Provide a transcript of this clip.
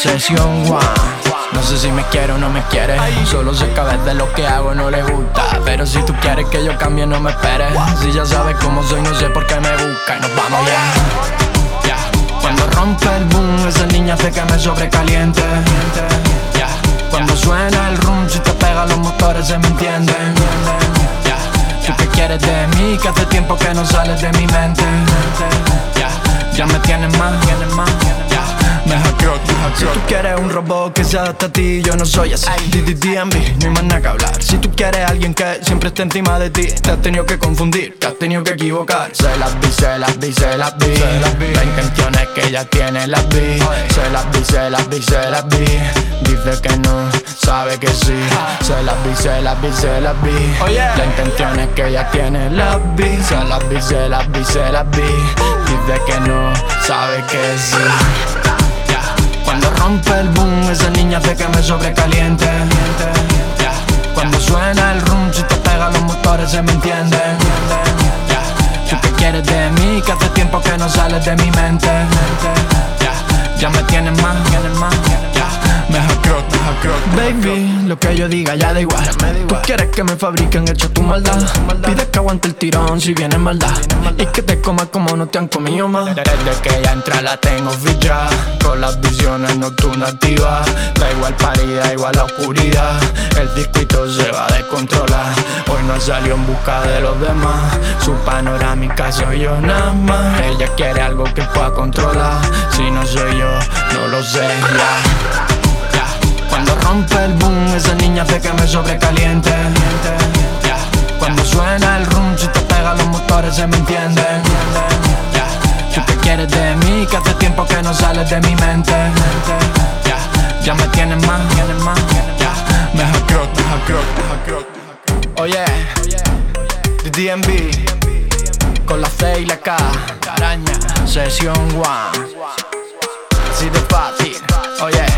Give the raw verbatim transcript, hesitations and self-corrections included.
Sesión One. No sé si me quiere o no me quiere, solo sé que a veces lo que hago no le gusta. Pero si tú quieres que yo cambie, no me esperes. Si ya sabes cómo soy, no sé por qué me busca. Y nos vamos ya, yeah. Cuando rompe el boom, esa niña hace que me sobrecaliente, yeah. Cuando suena el rum, si te pega los motores se me entienden, yeah. ¿Tú qué quieres de mí? Que hace tiempo que no sales de mi mente, yeah. Ya me tienes más, tienes más, yeah. Me hackeó, me hackeó. Si tú quieres un robot que se adapte a ti, yo no soy así. D D D M V, no hay más nada que hablar. Si tú quieres a alguien que siempre esté encima de ti, te has tenido que confundir, te has tenido que equivocar. Se las vi, se las vi, se las vi, se las vi. La intención es que ella tiene, las vi. Se las vi, se las vi, se las vi. Dice que no, sabe que sí. Se las vi, se las vi, se las vi. La intención es que ella tiene, las vi. Se las vi, se las vi, se las vi. Dice que no, sabe que sí. Cuando rompe el boom, esa niña hace que me sobrecaliente, yeah. Cuando suena el rum, si te pega los motores se me entienden, yeah. ¿Tú qué quieres de mí? Que hace tiempo que no sales de mi mente, yeah. Ya me tienes más, tienes más, yeah. Me hackeó, me hackeó. Baby, lo que yo diga ya da igual. Tú quieres que me fabriquen hecho tu maldad. Pides que aguante el tirón si viene maldad. Y que te comas como no te han comido más. Desde que ella entra la tengo fichada, con las visiones nocturnas activas. Da igual parida, da igual la oscuridad. El disquito se va a descontrolar. Hoy no salió en busca de los demás. Su panorámica soy yo nada más. Ella quiere algo que pueda controlar. Si no soy yo, no lo sé, ya, yeah. Cuando rompe el boom, esa niña hace que me sobrecaliente, yeah. Cuando suena el rum, si te pega los motores se me entienden, yeah. ¿Tú qué quieres de mí? Que hace tiempo que no sales de mi mente, yeah. Ya me tienes más, tienes más, yeah. Me hackeó, me hackeó, me hackeó. Oye, D D M V con la C y la K, Araña, Sesión One. Así de fácil, oye.